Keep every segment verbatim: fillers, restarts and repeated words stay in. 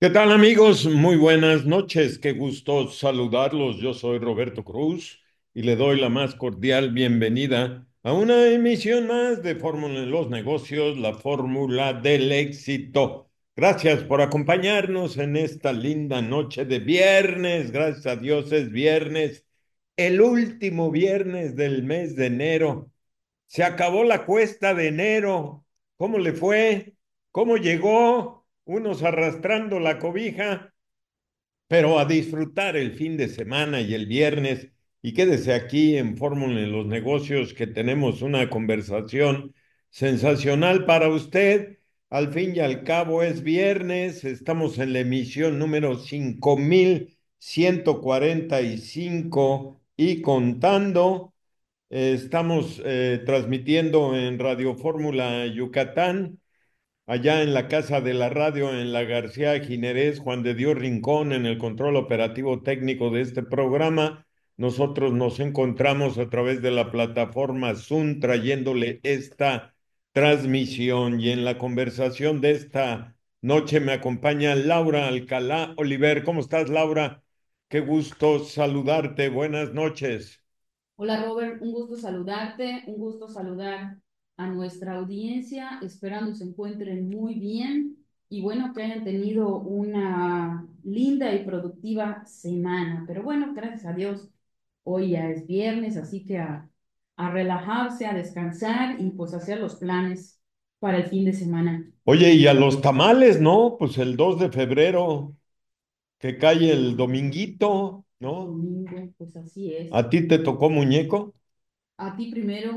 ¿Qué tal amigos? Muy buenas noches, qué gusto saludarlos. Yo soy Roberto Cruz y le doy la más cordial bienvenida a una emisión más de Fórmula en los Negocios, la fórmula del éxito. Gracias por acompañarnos en esta linda noche de viernes. Gracias a Dios es viernes, el último viernes del mes de enero. Se acabó la cuesta de enero. ¿Cómo le fue? ¿Cómo llegó? Unos arrastrando la cobija, pero a disfrutar el fin de semana y el viernes. Y quédese aquí en Fórmula en los Negocios, que tenemos una conversación sensacional para usted. Al fin y al cabo es viernes, estamos en la emisión número cinco mil ciento cuarenta y cinco y contando. Eh, estamos eh, transmitiendo en Radio Fórmula Yucatán, allá en la Casa de la Radio, en la García Ginerés, Juan de Dios Rincón, en el control operativo técnico de este programa. Nosotros nos encontramos a través de la plataforma Zoom trayéndole esta transmisión, y en la conversación de esta noche me acompaña Laura Alcalá Oliver. ¿Cómo estás, Laura? Qué gusto saludarte. Buenas noches. Hola Robert, un gusto saludarte, un gusto saludar a nuestra audiencia, esperando se encuentren muy bien y bueno, que hayan tenido una linda y productiva semana. Pero bueno, gracias a Dios, hoy ya es viernes, así que a, a relajarse, a descansar y pues hacer los planes para el fin de semana. Oye, y a los tamales, ¿no? Pues el dos de febrero, que cae el dominguito, El ¿no? domingo, pues así es. ¿A ti te tocó muñeco? A ti primero.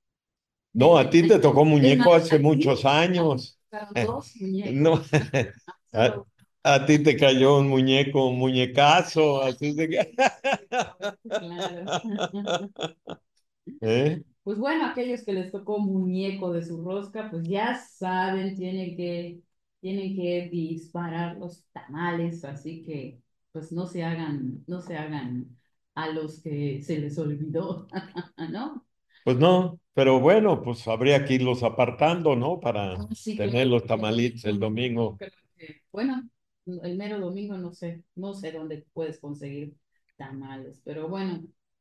No, a ti te tocó Es más, muñeco hace a ti, muchos a ti años. tocaron dos No, muñecos. a, Solo a ti te cayó un muñeco, un muñecazo, así de que... claro. ¿Eh? Pues bueno, aquellos que les tocó muñeco de su rosca, pues ya saben, tienen que, tienen que disparar los tamales, así que pues no se hagan, no se hagan a los que se les olvidó, ¿no? Pues no, pero bueno, pues habría que irlos apartando, ¿no? Para Ah, sí, tener claro, los el tamalitos el domingo, no domingo. creo que, bueno, el mero domingo no sé, no sé dónde puedes conseguir tamales, pero bueno.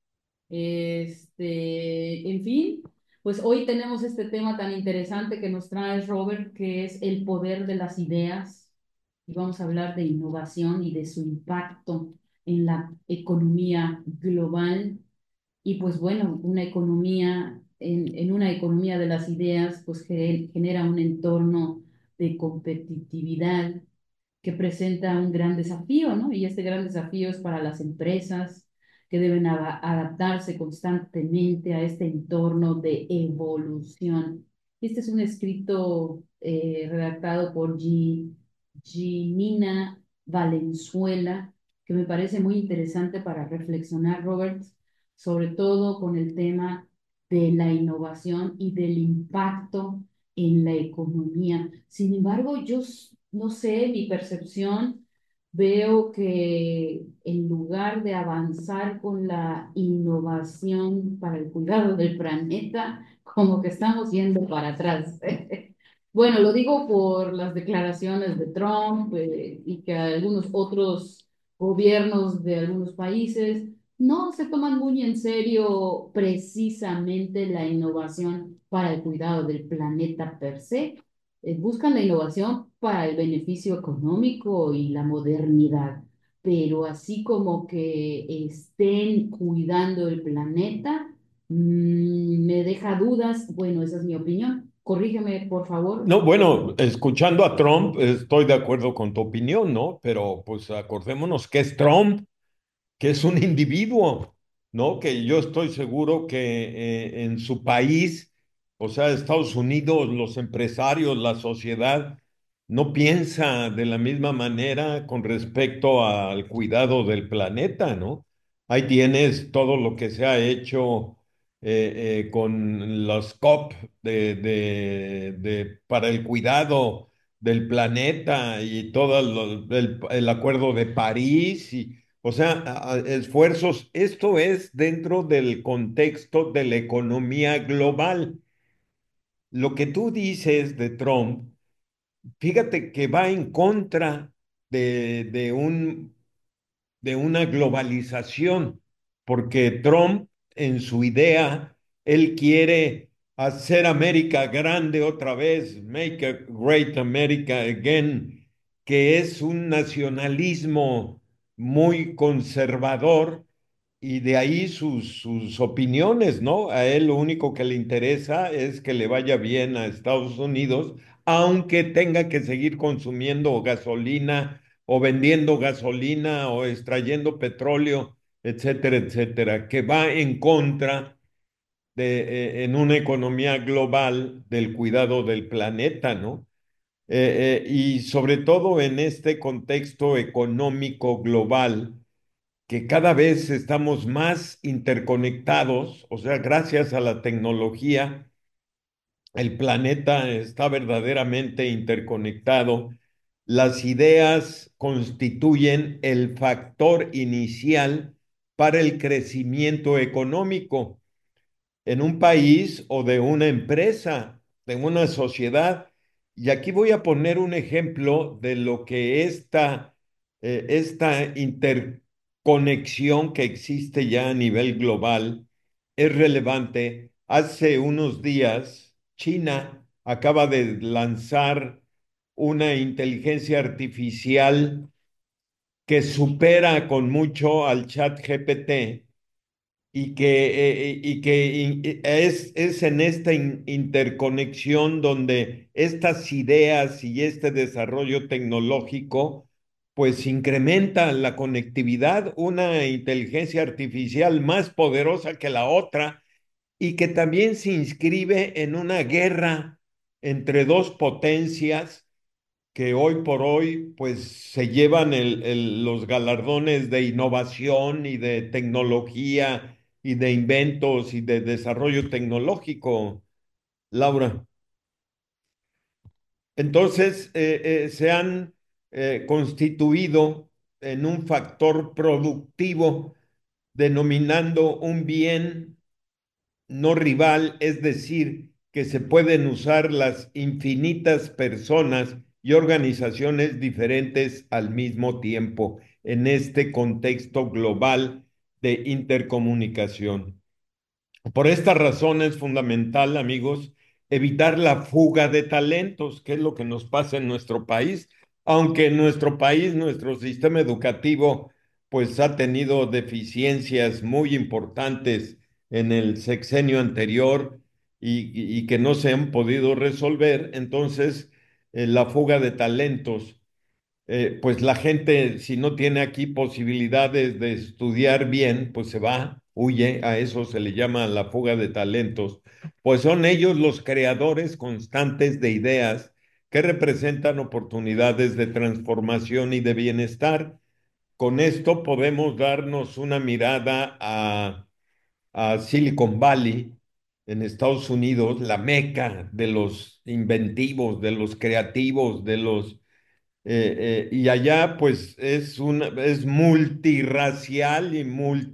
Este, en fin, pues hoy tenemos este tema tan interesante que nos trae Robert, que es el poder de las ideas. Y vamos a hablar de innovación y de su impacto en la economía global. Y pues bueno, una economía, en, en una economía de las ideas, pues ge- genera un entorno de competitividad que presenta un gran desafío, ¿no? Y este gran desafío es para las empresas que deben a- adaptarse constantemente a este entorno de evolución. Este es un escrito eh, redactado por Gi- Ginina Valenzuela, que me parece muy interesante para reflexionar, Robert, sobre todo con el tema de la innovación y del impacto en la economía. Sin embargo, yo s- no sé, mi percepción, veo que en lugar de avanzar con la innovación para el cuidado del planeta, como que estamos yendo para atrás. Bueno, lo digo por las declaraciones de Trump, eh, y que algunos otros gobiernos de algunos países no se toman muy en serio precisamente la innovación para el cuidado del planeta per se. Eh, buscan la innovación para el beneficio económico y la modernidad, pero así como que estén cuidando el planeta, mm, me deja dudas. Bueno, esa es mi opinión. Corrígeme, por favor. No, bueno, escuchando a Trump, estoy de acuerdo con tu opinión, ¿no? Pero pues acordémonos que es Trump, que es un individuo, ¿no? Que yo estoy seguro que eh, en su país, o sea, Estados Unidos, los empresarios, la sociedad, no piensa de la misma manera con respecto al cuidado del planeta, ¿no? Ahí tienes todo lo que se ha hecho eh, eh, con los COP de, de- de- para el cuidado del planeta y todo lo- el, el Acuerdo de París y o sea, a- a- esfuerzos. Esto es dentro del contexto de la economía global. Lo que tú dices de Trump, fíjate que va en contra. de, de un de una globalización, porque Trump en su idea, él quiere hacer América grande otra vez, make a great America again, que es un nacionalismo muy conservador y de ahí sus, sus opiniones, ¿no? A él lo único que le interesa es que le vaya bien a Estados Unidos, aunque tenga que seguir consumiendo gasolina o vendiendo gasolina o extrayendo petróleo, etcétera, etcétera, que va en contra de, eh, en una economía global del cuidado del planeta, ¿no? Eh, eh, y sobre todo en este contexto económico global, que cada vez estamos más interconectados, o sea, gracias a la tecnología, el planeta está verdaderamente interconectado. Las ideas constituyen el factor inicial para el crecimiento económico en un país o de una empresa, de una sociedad. Y aquí voy a poner un ejemplo de lo que esta, eh, esta interconexión que existe ya a nivel global es relevante. Hace unos días, China acaba de lanzar una inteligencia artificial que supera con mucho al chat G P T y que, eh, y que in- es, es en esta in- interconexión donde estas ideas y este desarrollo tecnológico pues incrementa la conectividad, una inteligencia artificial más poderosa que la otra y que también se inscribe en una guerra entre dos potencias que hoy por hoy pues se llevan el- el- los galardones de innovación y de tecnología y de inventos y de desarrollo tecnológico, Laura. Entonces, eh, eh, se han eh, constituido en un factor productivo, denominando un bien no rival, es decir, que se pueden usar las infinitas personas y organizaciones diferentes al mismo tiempo en este contexto global de intercomunicación. Por esta razón es fundamental, amigos, evitar la fuga de talentos, que es lo que nos pasa en nuestro país, aunque en nuestro país, nuestro sistema educativo, pues ha tenido deficiencias muy importantes en el sexenio anterior y, y que no se han podido resolver, entonces eh, la fuga de talentos eh, pues la gente, si no tiene aquí posibilidades de estudiar bien, pues se va, huye, a eso se le llama la fuga de talentos, pues son ellos los creadores constantes de ideas que representan oportunidades de transformación y de bienestar. Con esto podemos darnos una mirada a, a Silicon Valley en Estados Unidos, la meca de los inventivos, de los creativos, de los eh, eh, y allá pues es una, es multirracial y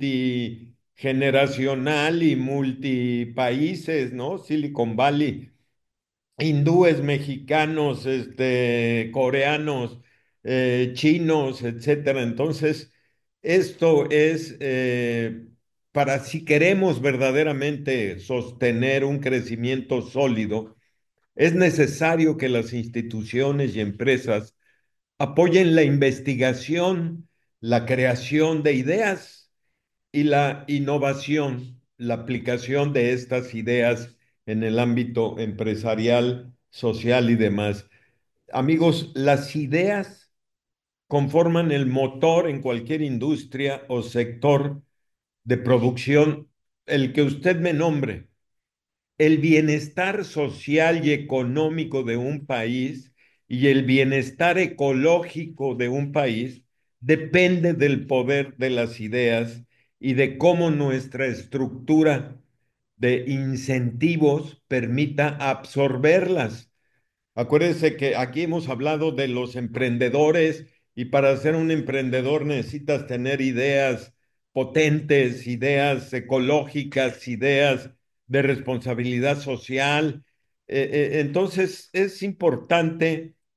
multigeneracional y multipaíses, ¿no? Silicon Valley, hindúes, mexicanos, este, coreanos, eh, chinos, etcétera. Entonces, esto es eh, para si queremos verdaderamente sostener un crecimiento sólido, es necesario que las instituciones y empresas apoyen la investigación, la creación de ideas y la innovación, la aplicación de estas ideas en el ámbito empresarial, social y demás. Amigos, las ideas conforman el motor en cualquier industria o sector de producción, el que usted me nombre. El bienestar social y económico de un país y el bienestar ecológico de un país depende del poder de las ideas y de cómo nuestra estructura de incentivos permita absorberlas. Acuérdense que aquí hemos hablado de los emprendedores y para ser un emprendedor necesitas tener ideas potentes, ideas ecológicas, ideas de responsabilidad social. Eh, eh, entonces es importante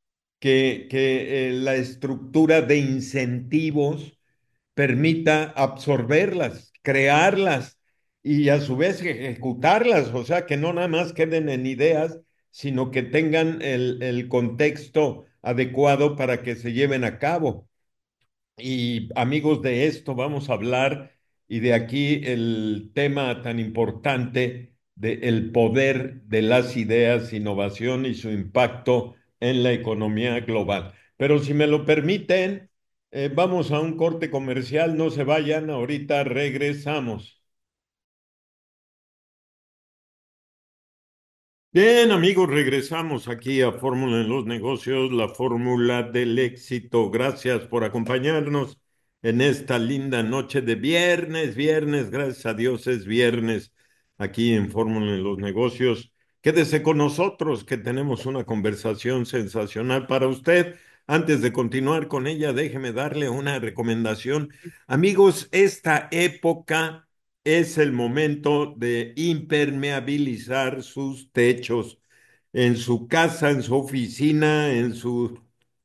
que, que eh, la estructura de incentivos permita absorberlas, crearlas y a su vez ejecutarlas, o sea, que no nada más queden en ideas, sino que tengan el, el contexto adecuado para que se lleven a cabo. Y amigos, de esto vamos a hablar y de aquí el tema tan importante del poder de las ideas, innovación y su impacto en la economía global. Pero si me lo permiten, eh, vamos a un corte comercial, no se vayan, ahorita regresamos. Bien, amigos, regresamos aquí a Fórmula en los Negocios, la fórmula del éxito. Gracias por acompañarnos en esta linda noche de viernes. Viernes, gracias a Dios es viernes aquí en Fórmula en los Negocios. Quédese con nosotros que tenemos una conversación sensacional para usted. Antes de continuar con ella, déjeme darle una recomendación. Amigos, esta época es el momento de impermeabilizar sus techos en su casa, en su oficina, en su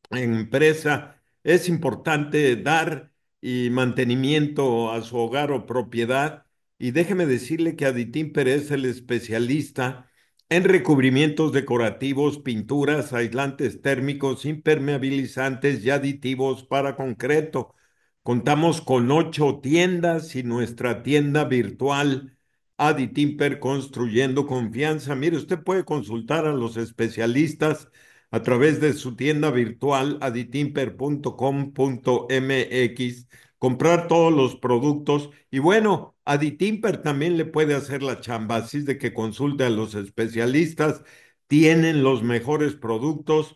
empresa. Es importante dar y mantenimiento a su hogar o propiedad. Y déjeme decirle que Aditimper es el especialista en recubrimientos decorativos, pinturas, aislantes térmicos, impermeabilizantes y aditivos para concreto. Contamos con ocho tiendas y nuestra tienda virtual Aditimper Construyendo Confianza. Mire, usted puede consultar a los especialistas a través de su tienda virtual aditimper punto com punto mx, comprar todos los productos y bueno, Aditimper también le puede hacer la chamba, así es de que consulte a los especialistas, tienen los mejores productos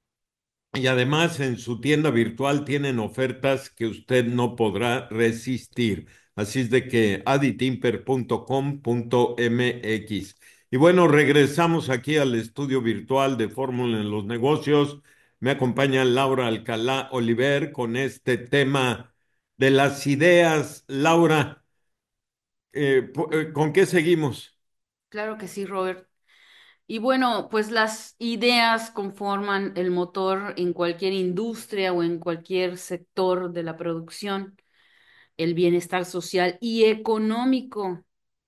y además en su tienda virtual tienen ofertas que usted no podrá resistir. Así es de que aditimper punto com punto mx. Y bueno, regresamos aquí al estudio virtual de Fórmula en los Negocios. Me acompaña Laura Alcalá Oliver con este tema de las ideas. Laura, eh, po- eh, ¿con qué seguimos? Claro que sí, Robert. Y bueno, pues las ideas conforman el motor en cualquier industria o en cualquier sector de la producción. El bienestar social y económico.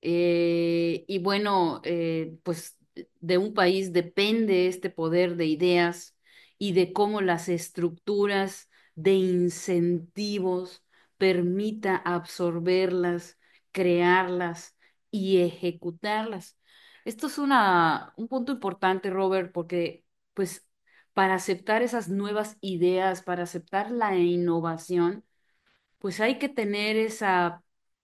Eh, y bueno, eh, pues de un país depende este poder de ideas y de cómo las estructuras de incentivos permita absorberlas, crearlas y ejecutarlas. Esto es una, un punto importante, Robert, porque pues para aceptar esas nuevas ideas, para aceptar la innovación, pues hay que tener esa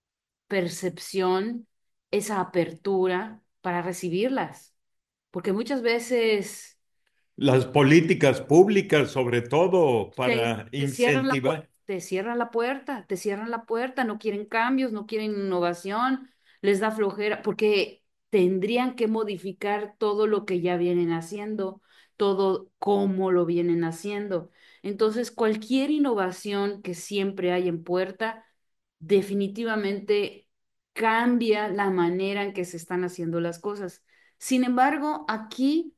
percepción, esa apertura para recibirlas, porque muchas veces Las políticas públicas, sobre todo te, para te cierran la pu- incentivar. te cierran la puerta, te cierran la puerta, no quieren cambios, no quieren innovación, les da flojera, porque tendrían que modificar todo lo que ya vienen haciendo, todo cómo lo vienen haciendo. Entonces, cualquier innovación que siempre hay en puerta, definitivamente cambia la manera en que se están haciendo las cosas. Sin embargo, aquí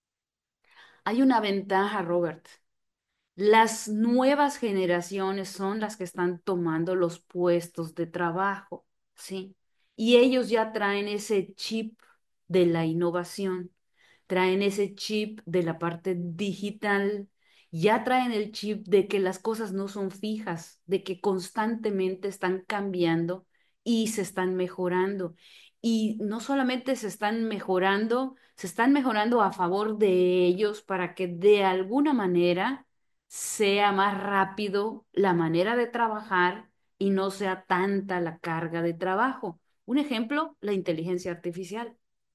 hay una ventaja, Robert. Las nuevas generaciones son las que están tomando los puestos de trabajo, ¿sí? Y ellos ya traen ese chip de la innovación, traen ese chip de la parte digital, ya traen el chip de que las cosas no son fijas, de que constantemente están cambiando y se están mejorando. Y no solamente se están mejorando, se están mejorando a favor de ellos para que de alguna manera sea más rápido la manera de trabajar y no sea tanta la carga de trabajo. Un ejemplo, la inteligencia artificial.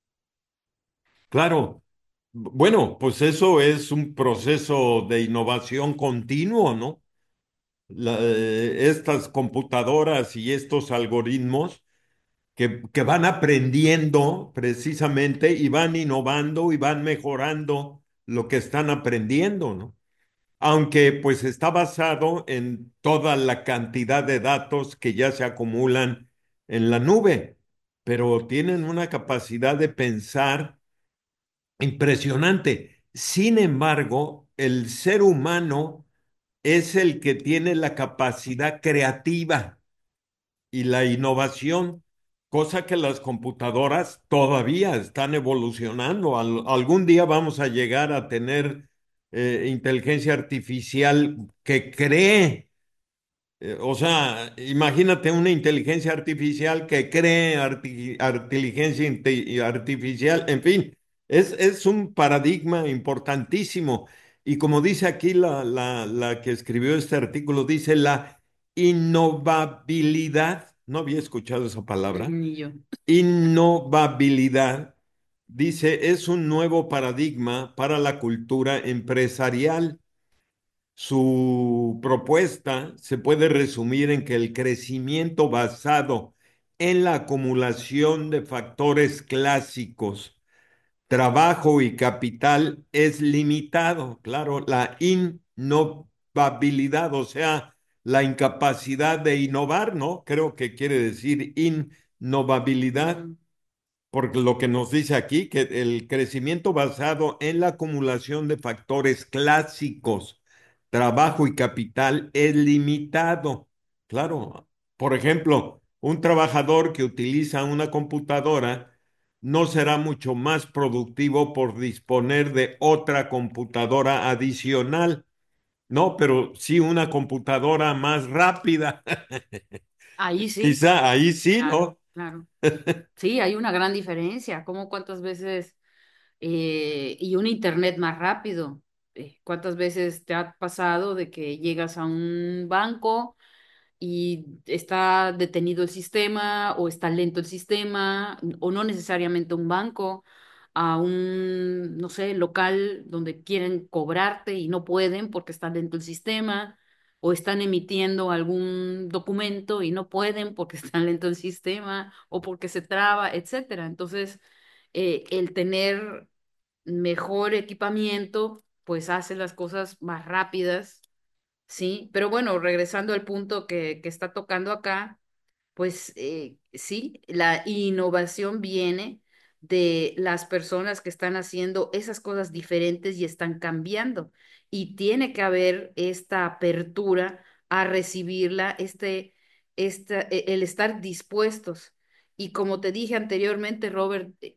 Claro, bueno, pues eso es un proceso de innovación continuo, ¿no? La- eh, estas computadoras y estos algoritmos que, que van aprendiendo precisamente y van innovando y van mejorando lo que están aprendiendo, ¿no? Aunque pues está basado en toda la cantidad de datos que ya se acumulan en la nube, pero tienen una capacidad de pensar impresionante. Sin embargo, el ser humano es el que tiene la capacidad creativa y la innovación, cosa que las computadoras todavía están evolucionando. Al- algún día vamos a llegar a tener eh, inteligencia artificial que cree. Eh, O sea, imagínate una inteligencia artificial que cree arti- inteligencia inte- artificial, en fin, es, es un paradigma importantísimo. Y como dice aquí la, la, la que escribió este artículo, dice la innovabilidad, no había escuchado esa palabra, Ni yo. innovabilidad, dice, es un nuevo paradigma para la cultura empresarial. Su propuesta se puede resumir en que el crecimiento basado en la acumulación de factores clásicos, trabajo y capital es limitado. Claro, la innovabilidad, o sea, la incapacidad de innovar, ¿no? Creo que quiere decir innovabilidad. Ujú. Porque lo que nos dice aquí, que el crecimiento basado en la acumulación de factores clásicos, trabajo y capital, es limitado. Claro, por ejemplo, un trabajador que utiliza una computadora no será mucho más productivo por disponer de otra computadora adicional. No, pero sí una computadora más rápida. Ahí sí, Quizá ahí sí, claro, ¿no? claro. Sí, hay una gran diferencia. ¿Cómo cuántas veces eh, y un internet más rápido? Eh, ¿cuántas veces te ha pasado de que llegas a un banco y está detenido el sistema o está lento el sistema o no necesariamente un banco, a un, no sé, local donde quieren cobrarte y no pueden porque está lento el sistema o están emitiendo algún documento y no pueden porque está lento el sistema o porque se traba, etcétera? Entonces, eh, el tener mejor equipamiento pues hace las cosas más rápidas. Sí, pero bueno, regresando al punto que, que está tocando acá, pues eh, sí, la innovación viene de las personas que están haciendo esas cosas diferentes y están cambiando. Y tiene que haber esta apertura a recibirla, este, esta, e- el estar dispuestos. Y como te dije anteriormente, Robert, eh,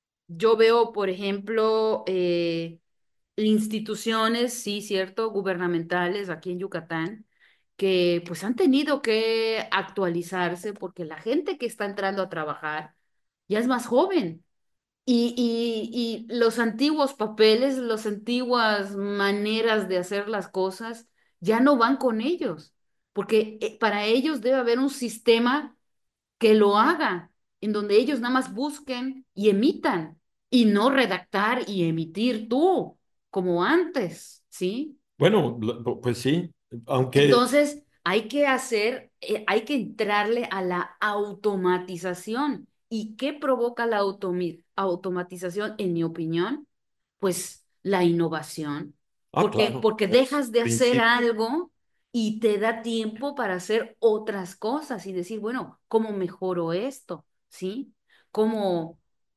yo veo, por ejemplo, eh, instituciones, sí, cierto, gubernamentales aquí en Yucatán, que pues han tenido que actualizarse porque la gente que está entrando a trabajar ya es más joven. Y, y, y los antiguos papeles, las antiguas maneras de hacer las cosas ya no van con ellos, porque eh, para ellos debe haber un sistema que lo haga, en donde ellos nada más busquen y emitan, y no redactar y emitir tú, como antes, ¿sí? Bueno, lo- pues sí, aunque, Entonces, hay que hacer, eh, hay que entrarle a la automatización. ¿Y qué provoca la automi- automatización, en mi opinión? Pues la innovación. ah, Porque, claro, porque el dejas de hacer principio. algo y te da tiempo para hacer otras cosas y decir, bueno, ¿cómo mejoro esto? ¿Sí? ¿Cómo,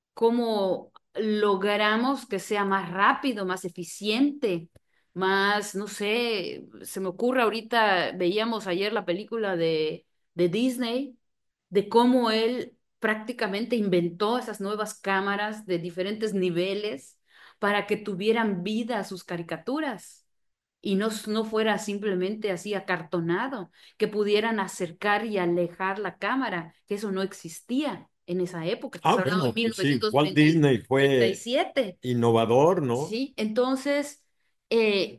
cómo logramos que sea más rápido, más eficiente? Más, no sé, se me ocurre ahorita, veíamos ayer la película de, de Disney, de cómo él prácticamente inventó esas nuevas cámaras de diferentes niveles para que tuvieran vida sus caricaturas y no, no fuera simplemente así acartonado, que pudieran acercar y alejar la cámara, que eso no existía en esa época. Estás Ah, hablando de bueno, pues sí, Walt mil novecientos treinta y Disney treinta y fue siete innovador, ¿no? ¿sí? Entonces, eh,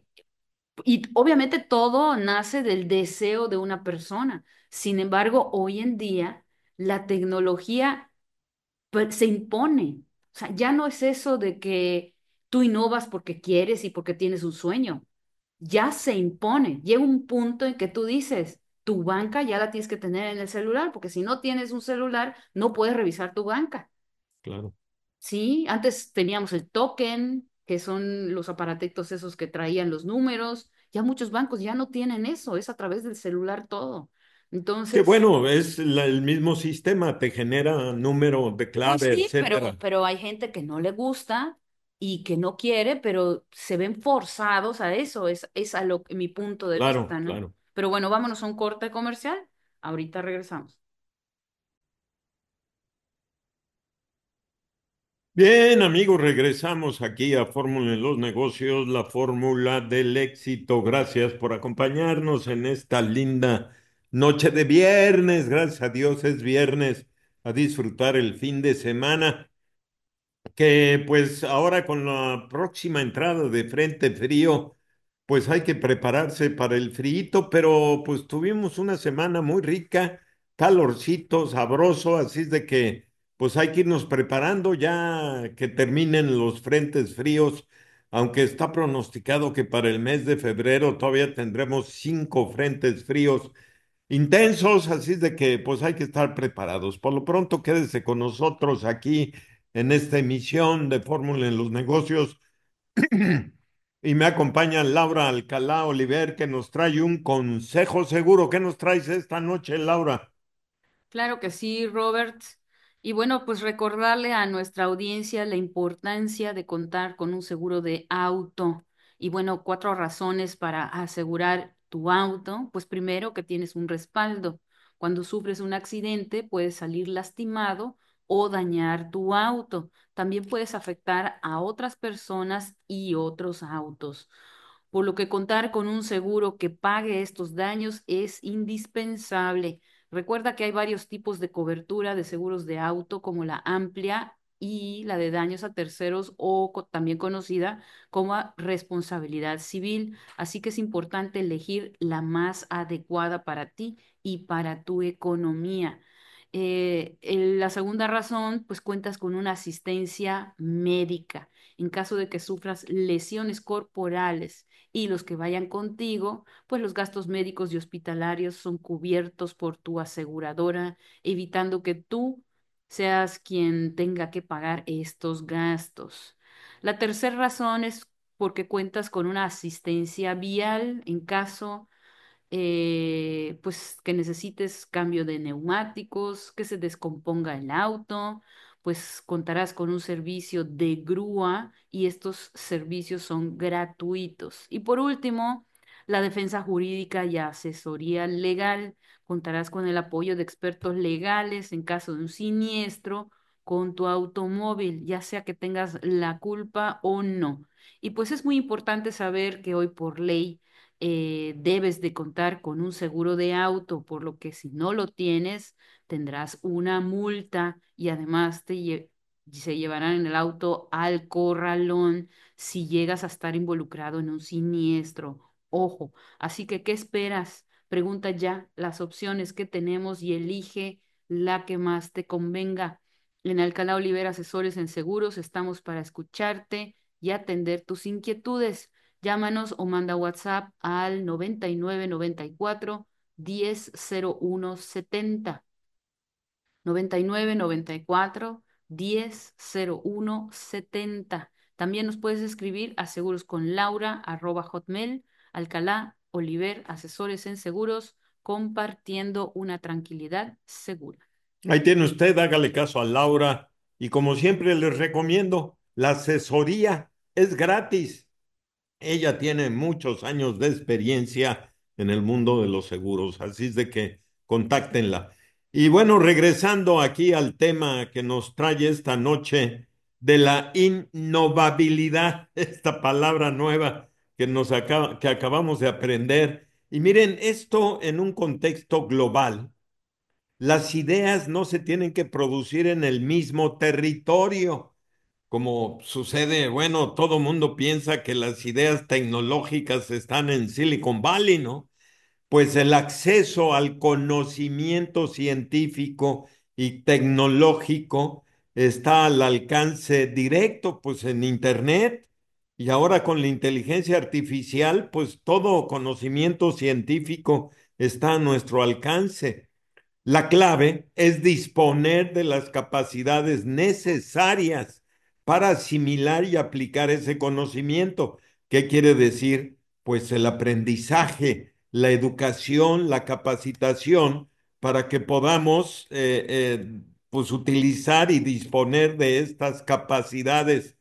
y obviamente todo nace del deseo de una persona. Sin embargo, hoy en día la tecnología pues, se impone. O sea, ya no es eso de que tú innovas porque quieres y porque tienes un sueño. Ya se impone. Llega un punto en que tú dices, tu banca ya la tienes que tener en el celular, porque si no tienes un celular, no puedes revisar tu banca. Claro. Sí, antes teníamos el token, que son los aparatitos esos que traían los números. Ya muchos bancos ya no tienen eso, es a través del celular todo. Que Entonces, bueno, es la- el mismo sistema, te genera número de pues clave, sí, pero, etcétera. pero hay gente que no le gusta y que no quiere, pero se ven forzados a eso, es, es a lo que mi punto de Claro, vista, ¿no? claro. Pero bueno, vámonos a un corte comercial. Ahorita regresamos. Bien, amigos, regresamos aquí a Fórmula en los Negocios, la fórmula del éxito. Gracias por acompañarnos en esta linda noche de viernes. Gracias a Dios es viernes, a disfrutar el fin de semana, que pues ahora con la próxima entrada de frente frío, pues hay que prepararse para el frío, pero pues tuvimos una semana muy rica, calorcito, sabroso, así es de que pues hay que irnos preparando ya que terminen los frentes fríos, aunque está pronosticado que para el mes de febrero todavía tendremos cinco frentes fríos intensos, así es de que pues hay que estar preparados. Por lo pronto, quédese con nosotros aquí en esta emisión de Fórmula en los Negocios. Y me acompaña Laura Alcalá Oliver, que nos trae un consejo seguro. ¿Qué nos traes esta noche, Laura? Claro que sí, Robert. Y bueno, pues recordarle a nuestra audiencia la importancia de contar con un seguro de auto. Y bueno, cuatro razones para asegurar tu auto. Pues primero, que tienes un respaldo. Cuando sufres un accidente, puedes salir lastimado o dañar tu auto. También puedes afectar a otras personas y otros autos, por lo que contar con un seguro que pague estos daños es indispensable. Recuerda que hay varios tipos de cobertura de seguros de auto, como la amplia y la de daños a terceros, o co- también conocida como a responsabilidad civil. Así que es importante elegir la más adecuada para ti y para tu economía. Eh, el- la segunda razón, pues cuentas con una asistencia médica en caso de que sufras lesiones corporales, y los que vayan contigo, pues los gastos médicos y hospitalarios son cubiertos por tu aseguradora, evitando que tú seas quien tenga que pagar estos gastos. La tercera razón es porque cuentas con una asistencia vial en caso eh, pues que necesites cambio de neumáticos, que se descomponga el auto, pues contarás con un servicio de grúa y estos servicios son gratuitos. Y por último, la defensa jurídica y asesoría legal. Contarás con el apoyo de expertos legales en caso de un siniestro con tu automóvil, ya sea que tengas la culpa o no. Y pues es muy importante saber que hoy por ley eh, debes de contar con un seguro de auto, por lo que si no lo tienes, tendrás una multa y además te lle- se llevarán en el auto al corralón si llegas a estar involucrado en un siniestro. Ojo, así que, ¿qué esperas? Pregunta ya las opciones que tenemos y elige la que más te convenga. En Alcalá Olivera Asesores en Seguros estamos para escucharte y atender tus inquietudes. Llámanos o manda WhatsApp al noventa y nueve noventa y cuatro diez cero uno setenta. noventa y nueve noventa y cuatro diez cero uno setenta. También nos puedes escribir a seguros con Laura arroba hotmail, Alcalá Oliver Asesores en Seguros, compartiendo una tranquilidad segura. Ahí tiene usted, hágale caso a Laura. Y como siempre les recomiendo, la asesoría es gratis. Ella tiene muchos años de experiencia en el mundo de los seguros, así es de que contáctenla. Y bueno, regresando aquí al tema que nos trae esta noche de la innovabilidad, esta palabra nueva que nos acaba, que acabamos de aprender. Y miren, esto en un contexto global, las ideas no se tienen que producir en el mismo territorio como sucede, bueno, todo mundo piensa que las ideas tecnológicas están en Silicon Valley, ¿no? Pues el acceso al conocimiento científico y tecnológico está al alcance directo, pues en Internet. Y ahora con la inteligencia artificial, pues todo conocimiento científico está a nuestro alcance. La clave es disponer de las capacidades necesarias para asimilar y aplicar ese conocimiento. ¿Qué quiere decir? Pues el aprendizaje, la educación, la capacitación para que podamos eh, eh, pues utilizar y disponer de estas capacidades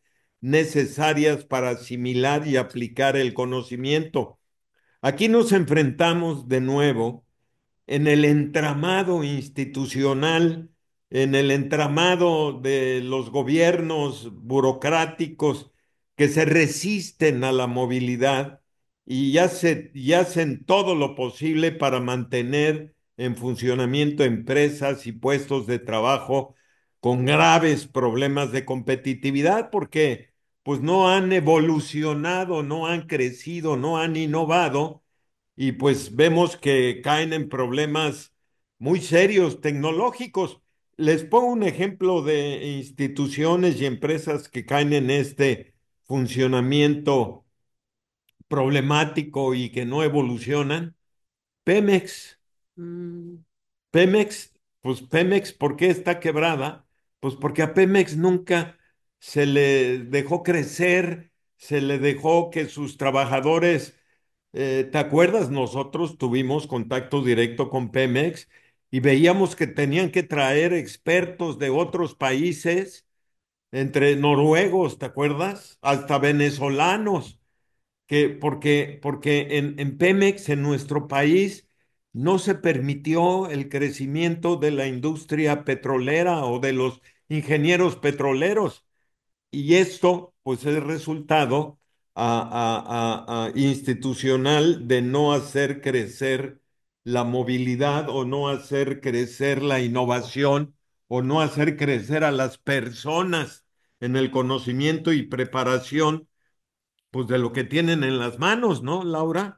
necesarias para asimilar y aplicar el conocimiento. Aquí nos enfrentamos de nuevo en el entramado institucional, en el entramado de los gobiernos burocráticos que se resisten a la movilidad y hace- y hacen todo lo posible para mantener en funcionamiento empresas y puestos de trabajo con graves problemas de competitividad porque pues no han evolucionado, no han crecido, no han innovado y pues vemos que caen en problemas muy serios tecnológicos. Les pongo un ejemplo de instituciones y empresas que caen en este funcionamiento problemático y que no evolucionan. Pemex. Mm, Pemex, pues Pemex, ¿por qué está quebrada? Pues porque a Pemex nunca se le dejó crecer, se le dejó que sus trabajadores, eh, ¿te acuerdas? Nosotros tuvimos contacto directo con Pemex y veíamos que tenían que traer expertos de otros países, entre noruegos, ¿te acuerdas? Hasta venezolanos que porque, porque en, en Pemex, en nuestro país, no se permitió el crecimiento de la industria petrolera o de los ingenieros petroleros. Y esto, pues, es resultado a- a- a- a institucional de no hacer crecer la movilidad o no hacer crecer la innovación o no hacer crecer a las personas en el conocimiento y preparación pues de lo que tienen en las manos, ¿no, Laura?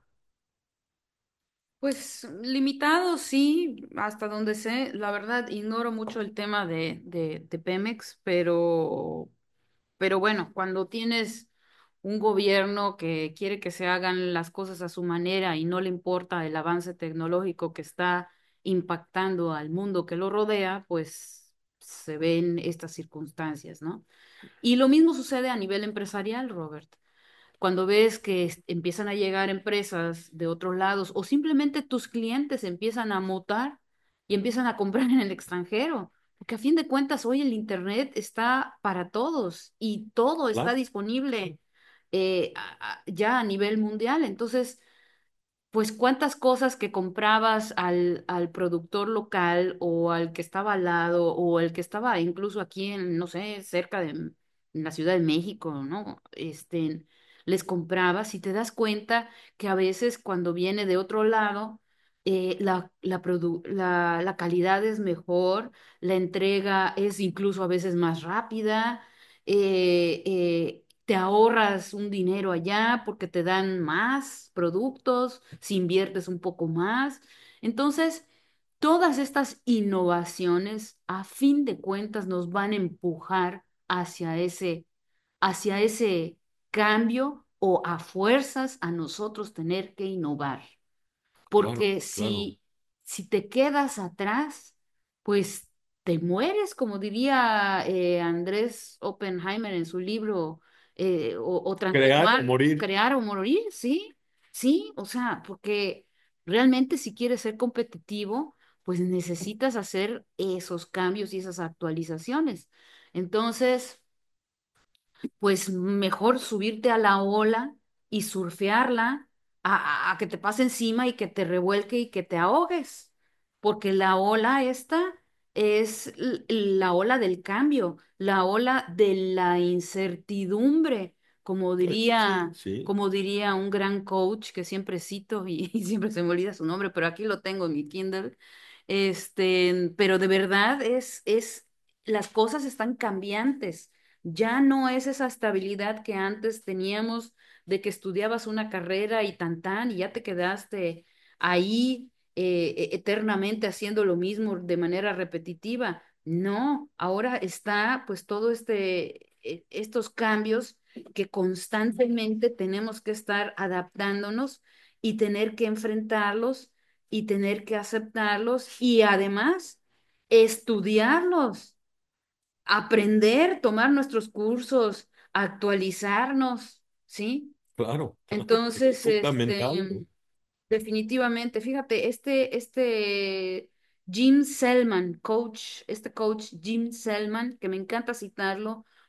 Pues limitado, sí, hasta donde sé. La verdad, ignoro mucho el tema de, de, de Pemex, pero, pero bueno, cuando tienes un gobierno que quiere que se hagan las cosas a su manera y no le importa el avance tecnológico que está impactando al mundo que lo rodea, pues se ven estas circunstancias, ¿no? Y lo mismo sucede a nivel empresarial, Robert. Cuando ves que es- empiezan a llegar empresas de otros lados o simplemente tus clientes empiezan a mutar y empiezan a comprar en el extranjero, porque a fin de cuentas hoy el Internet está para todos y todo está Claro, disponible eh, a- a- ya a nivel mundial. Entonces, pues cuántas cosas que comprabas al, al productor local o al que estaba al lado o el que estaba incluso aquí en, no sé, cerca de en la Ciudad de México, ¿no? Este, les comprabas y te das cuenta que a veces cuando viene de otro lado, eh, la, la, produ- la, la calidad es mejor, la entrega es incluso a veces más rápida, eh, eh, te ahorras un dinero allá porque te dan más productos, si inviertes un poco más. Entonces, todas estas innovaciones, a fin de cuentas, nos van a empujar hacia ese, hacia ese cambio o a fuerzas a nosotros tener que innovar. claro, Porque claro. si, si te quedas atrás, pues te mueres, como diría eh, Andrés Oppenheimer en su libro, eh, o, o Crear o transformar, morir, crear o morir, sí, sí, o sea, porque realmente si quieres ser competitivo, pues necesitas hacer esos cambios y esas actualizaciones. Entonces, pues mejor subirte a la ola y surfearla a, a- a que te pase encima y que te revuelque y que te ahogues, porque la ola esta es l- la ola del cambio, la ola de la incertidumbre, como pues sí, diría, sí, como diría un gran coach que siempre cito y, y siempre se me olvida su nombre, pero aquí lo tengo en mi Kindle. Este, pero de verdad es, es, las cosas están cambiantes. Ya no es esa estabilidad que antes teníamos de que estudiabas una carrera y tan tan y ya te quedaste ahí eh, e- eternamente haciendo lo mismo de manera repetitiva. No, ahora está pues todo este, eh, estos cambios que constantemente tenemos que estar adaptándonos y tener que enfrentarlos y tener que aceptarlos y además estudiarlos, aprender, tomar nuestros cursos, actualizarnos, ¿sí? claro, claro, es Entonces, fundamental. este, definitivamente, fíjate, este, este Jim Selman, coach, este coach Jim Selman, que me encanta citarlo,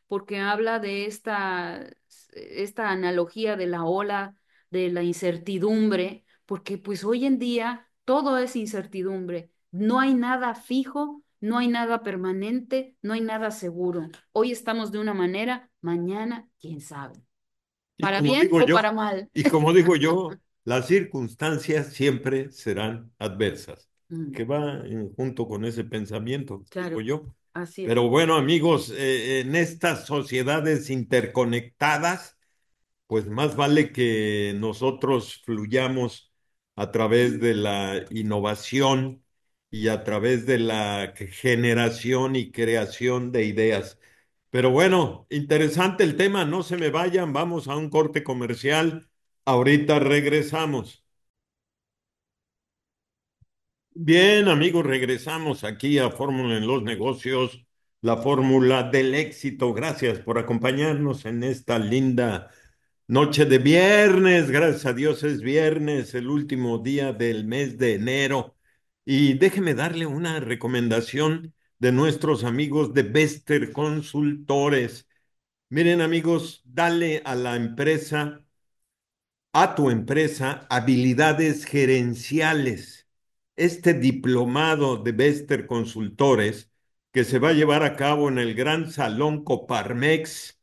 porque habla de esta, esta analogía de la ola de la incertidumbre, porque pues hoy en día todo es incertidumbre, no hay nada fijo, no hay nada permanente, no hay nada seguro. Hoy estamos de una manera, mañana, quién sabe, Y para como bien digo o yo, para mal. y como digo yo, las circunstancias siempre serán adversas, Mm, que va en- junto con ese pensamiento, digo claro, yo. así es. Pero bueno, amigos, eh, en estas sociedades interconectadas, pues más vale que nosotros fluyamos a través de la innovación y a través de la generación y creación de ideas. Pero bueno, interesante el tema, no se me vayan, vamos a un corte comercial. Ahorita regresamos. Bien, amigos, regresamos aquí a Fórmula en los Negocios, la fórmula del éxito. Gracias por acompañarnos en esta linda noche de viernes. Gracias a Dios es viernes, el último día del mes de enero. Y déjeme darle una recomendación de nuestros amigos de Bester Consultores. Miren, amigos, dale a la empresa, a tu empresa, habilidades gerenciales. Este diplomado de Bester Consultores, que se va a llevar a cabo en el Gran Salón Coparmex,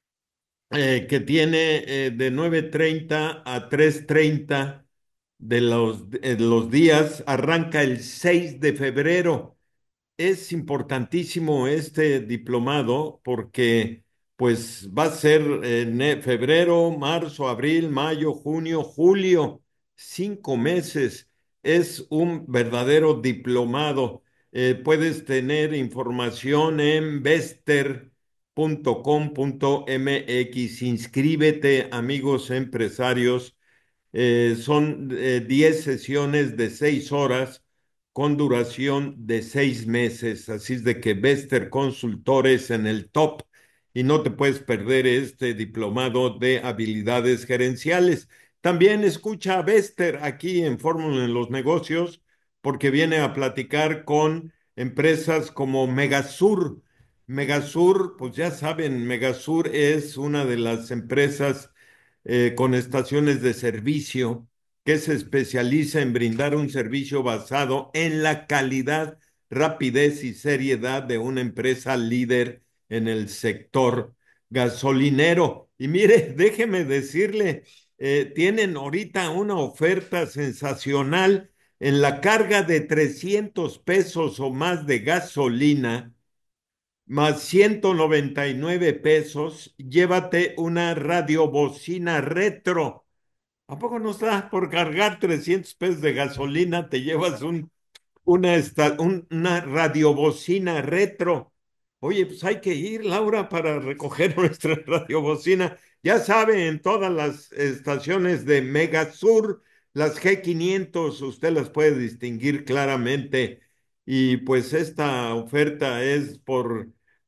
eh, que tiene eh, de nueve treinta a tres treinta de los, de los días, arranca el seis de febrero. Es importantísimo este diplomado porque pues va a ser en e- febrero, marzo, abril, mayo, junio, julio, cinco meses. Es un verdadero diplomado. Eh, puedes tener información en bester punto com punto m x. Inscríbete, amigos empresarios. Eh, son eh, diez sesiones de seis horas con duración de seis meses. Así es de que Bester Consultores en el top y no te puedes perder este diplomado de habilidades gerenciales. También escucha a Bester aquí en Fórmula en los Negocios porque viene a platicar con empresas como Megasur. Megasur, pues ya saben, Megasur es una de las empresas eh, con estaciones de servicio que se especializa en brindar un servicio basado en la calidad, rapidez y seriedad de una empresa líder en el sector gasolinero. Y mire, déjeme decirle, eh, tienen ahorita una oferta sensacional en la carga de trescientos pesos o más de gasolina más ciento noventa y nueve pesos, llévate una radiobocina retro. ¿A poco no estás por cargar trescientos pesos de gasolina? Te llevas un, una, esta- un- una radiobocina retro. Oye, pues hay que ir, Laura, para recoger nuestra radiobocina. Ya sabe, en todas las estaciones de Megasur, las G quinientos, usted las puede distinguir claramente. Y pues esta oferta es por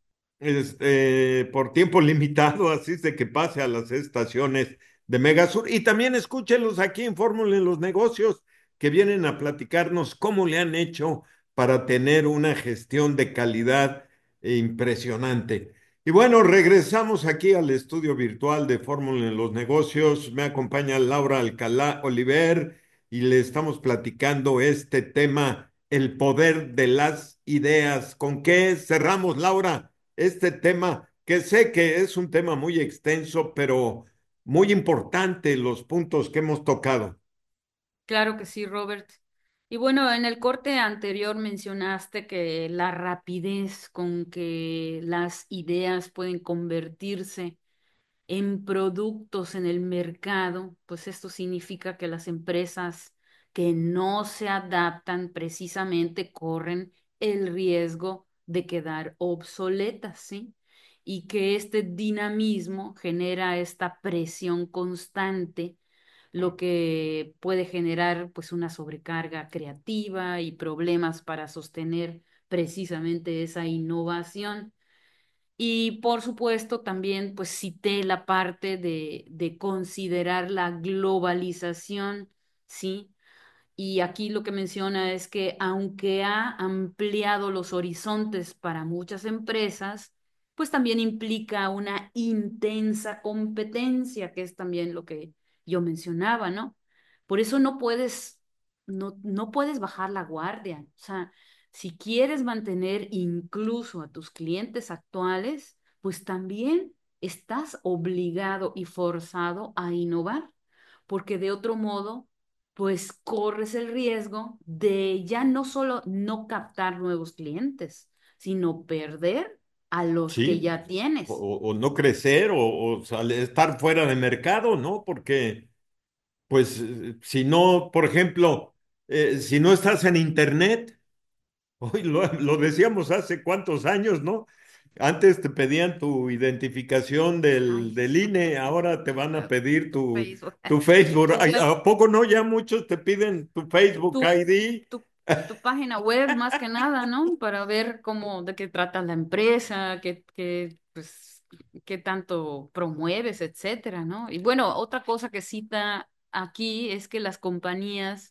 este, por tiempo limitado, así es de que pase a las estaciones de Megasur. Y también escúchenlos aquí en Fórmula en los Negocios, que vienen a platicarnos cómo le han hecho para tener una gestión de calidad impresionante. Y bueno, regresamos aquí al estudio virtual de Fórmula en los Negocios. Me acompaña Laura Alcalá Oliver y le estamos platicando este tema, el poder de las ideas. ¿Con qué cerramos, Laura? Este tema, que sé que es un tema muy extenso, pero muy importante los puntos que hemos tocado. Claro que sí, Robert. Y bueno, en el corte anterior mencionaste que la rapidez con que las ideas pueden convertirse en productos en el mercado, pues esto significa que las empresas que no se adaptan precisamente corren el riesgo de quedar obsoletas, ¿sí? Y que este dinamismo genera esta presión constante, lo que puede generar pues una sobrecarga creativa y problemas para sostener precisamente esa innovación. Y por supuesto también pues cité la parte de, de considerar la globalización, ¿sí? Y aquí lo que menciona es que aunque ha ampliado los horizontes para muchas empresas, pues también implica una intensa competencia, que es también lo que yo mencionaba, ¿no? Por eso no puedes, no, no puedes bajar la guardia. O sea, si quieres mantener incluso a tus clientes actuales, pues también estás obligado y forzado a innovar, porque de otro modo, pues corres el riesgo de ya no solo no captar nuevos clientes, sino perder a los que Sí, ya tienes. o, o no crecer o, o sale- estar fuera de mercado, ¿no? Porque, pues, eh, si no, por ejemplo, eh, si no estás en internet, hoy lo, lo decíamos hace cuántos años, ¿no? Antes te pedían tu identificación del, Ay, del I N E, ahora te van a pedir tu tu, Facebook, tu Facebook. tu Ay, web, ¿a poco no? Ya muchos te piden tu Facebook tu, I D. tu, tu página web más que nada, ¿no? Para ver cómo, de qué trata la empresa, qué, qué, pues, qué tanto promueves, etcétera, ¿no? Y bueno, otra cosa que cita aquí es que las compañías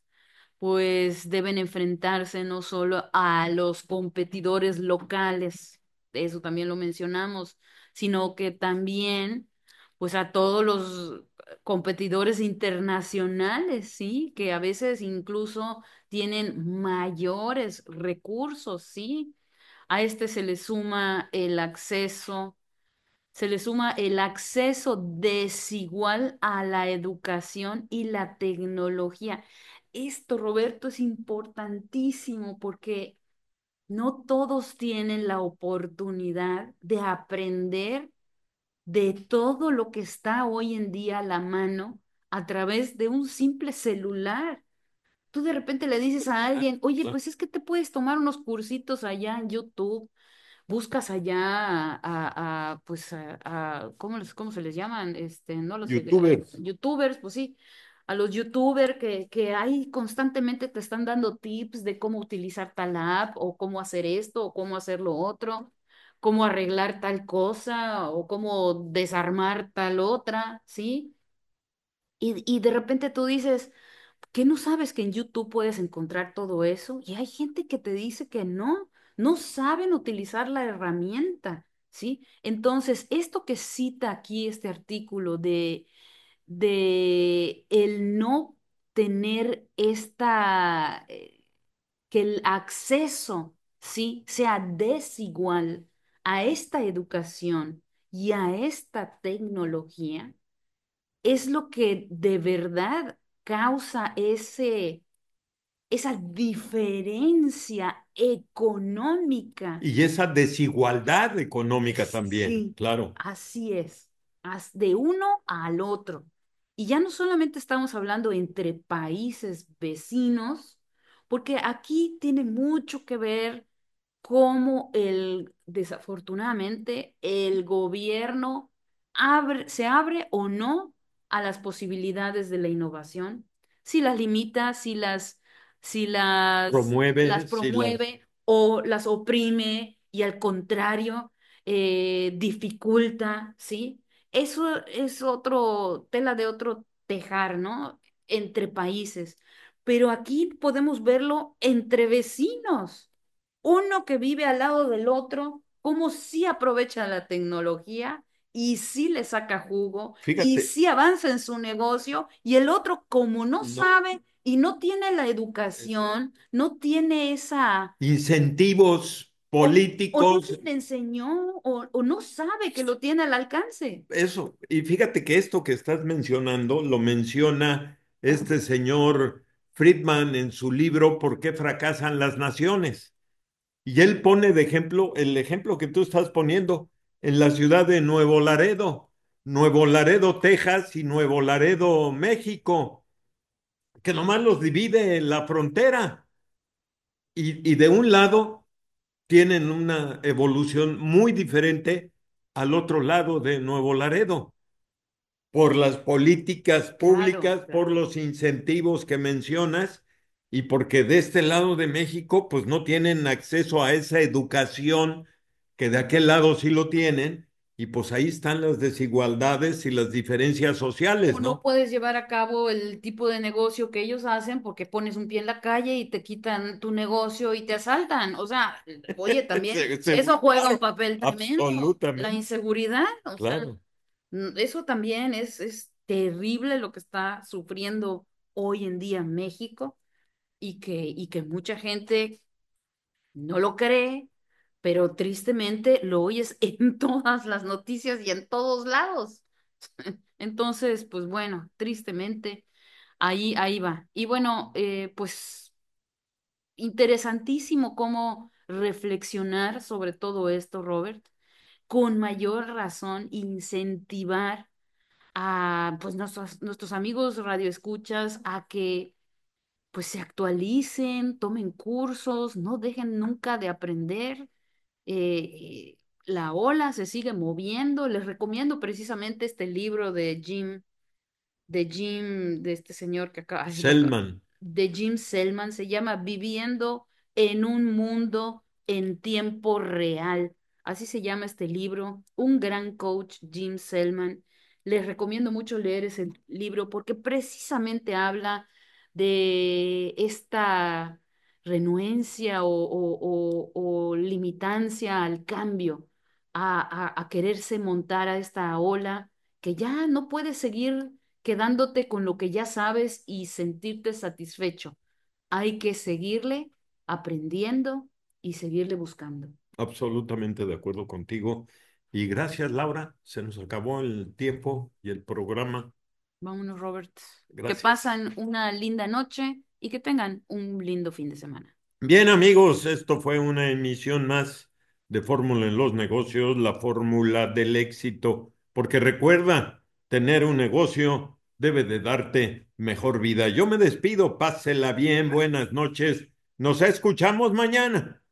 pues deben enfrentarse no solo a los competidores locales, eso también lo mencionamos, sino que también pues a todos los competidores internacionales, ¿sí? Que a veces incluso tienen mayores recursos, ¿sí? A este se le suma el acceso, se le suma el acceso desigual a la educación y la tecnología. Esto, Roberto, es importantísimo porque no todos tienen la oportunidad de aprender de todo lo que está hoy en día a la mano a través de un simple celular. Tú de repente le dices a alguien, oye, pues es que te puedes tomar unos cursitos allá en YouTube, buscas allá a, a- a, pues a, a- ¿cómo les, cómo se les llaman? Este, no lo sé, eh, YouTubers. YouTubers, pues sí, a los YouTubers que, que ahí constantemente te están dando tips de cómo utilizar tal app o cómo hacer esto o cómo hacer lo otro, cómo arreglar tal cosa o cómo desarmar tal otra, ¿sí? Y, y de repente tú dices, ¿qué no sabes que en YouTube puedes encontrar todo eso? Y hay gente que te dice que no, no saben utilizar la herramienta, ¿sí? Entonces, esto que cita aquí este artículo de, de el no tener esta, eh, que el acceso, ¿sí? Sea desigual a esta educación y a esta tecnología, es lo que de verdad causa ese, esa diferencia económica. Y esa desigualdad económica también, Sí, claro. así es, as- de uno al otro. Y ya no solamente estamos hablando entre países vecinos, porque aquí tiene mucho que ver cómo el, desafortunadamente, el gobierno abre, se abre o no a las posibilidades de la innovación, si las limita, si las, si las, las Promueve, si las... promueve o las oprime y al contrario, eh, dificulta, ¿sí? Eso es otro, tela de otro tejar, ¿no? Entre países. Pero aquí podemos verlo entre vecinos, uno que vive al lado del otro, cómo sí aprovecha la tecnología y sí le saca jugo y Fíjate, sí avanza en su negocio, y el otro como no no, sabe y no tiene la es- educación, no tiene esa, incentivos o, o políticos, nadie le enseñó o, o no sabe que lo tiene al alcance. eso. Y fíjate que esto que estás mencionando lo menciona este señor Friedman en su libro ¿Por qué fracasan las naciones? Y él pone de ejemplo el ejemplo que tú estás poniendo en la ciudad de Nuevo Laredo, Nuevo Laredo, Texas y Nuevo Laredo, México, que nomás los divide la frontera. Y, y de un lado tienen una evolución muy diferente al otro lado de Nuevo Laredo, por las políticas Claro, públicas, por claro. los incentivos que mencionas y porque de este lado de México pues no tienen acceso a esa educación que de aquel lado sí lo tienen y pues ahí están las desigualdades y las diferencias O sociales, no ¿no? puedes llevar a cabo el tipo de negocio que ellos hacen porque pones un pie en la calle y te quitan tu negocio y te asaltan. O sea, oye, también Se- se- eso juega un claro, papel tremendo. La absolutamente, inseguridad, o sea, claro, mm, eso también es, es terrible lo que está sufriendo hoy en día México y que, y que mucha gente no lo cree, pero tristemente lo oyes en todas las noticias y en todos lados. Entonces, pues bueno, tristemente, ahí, ahí va. Y bueno, eh, pues interesantísimo cómo reflexionar sobre todo esto, Robert, con mayor razón, incentivar a pues nuestros, nuestros amigos radioescuchas a que pues se actualicen, tomen cursos, no dejen nunca de aprender. Eh, la ola se sigue moviendo. Les recomiendo precisamente este libro de Jim de Jim, de este señor que acá, ay, lo acá- Selman. de Jim Selman, se llama Viviendo en un mundo en tiempo real. Así se llama este libro. Un gran coach, Jim Selman. Les recomiendo mucho leer ese libro porque precisamente habla de esta renuencia o, o, o, o limitancia al cambio, a, a, a quererse montar a esta ola que ya no puede seguir quedándote con lo que ya sabes y sentirte satisfecho. Hay que seguirle aprendiendo y seguirle buscando. Absolutamente de acuerdo contigo. Y gracias, Laura. Se nos acabó el tiempo y el programa. Vámonos, Robert. Que Gracias. pasen una linda noche y que tengan un lindo fin de semana. Bien, amigos, esto fue una emisión más de Fórmula en los Negocios, la fórmula del éxito. Porque recuerda, tener un negocio debe de darte mejor vida. Yo me despido, pásela bien, buenas noches. Nos escuchamos mañana.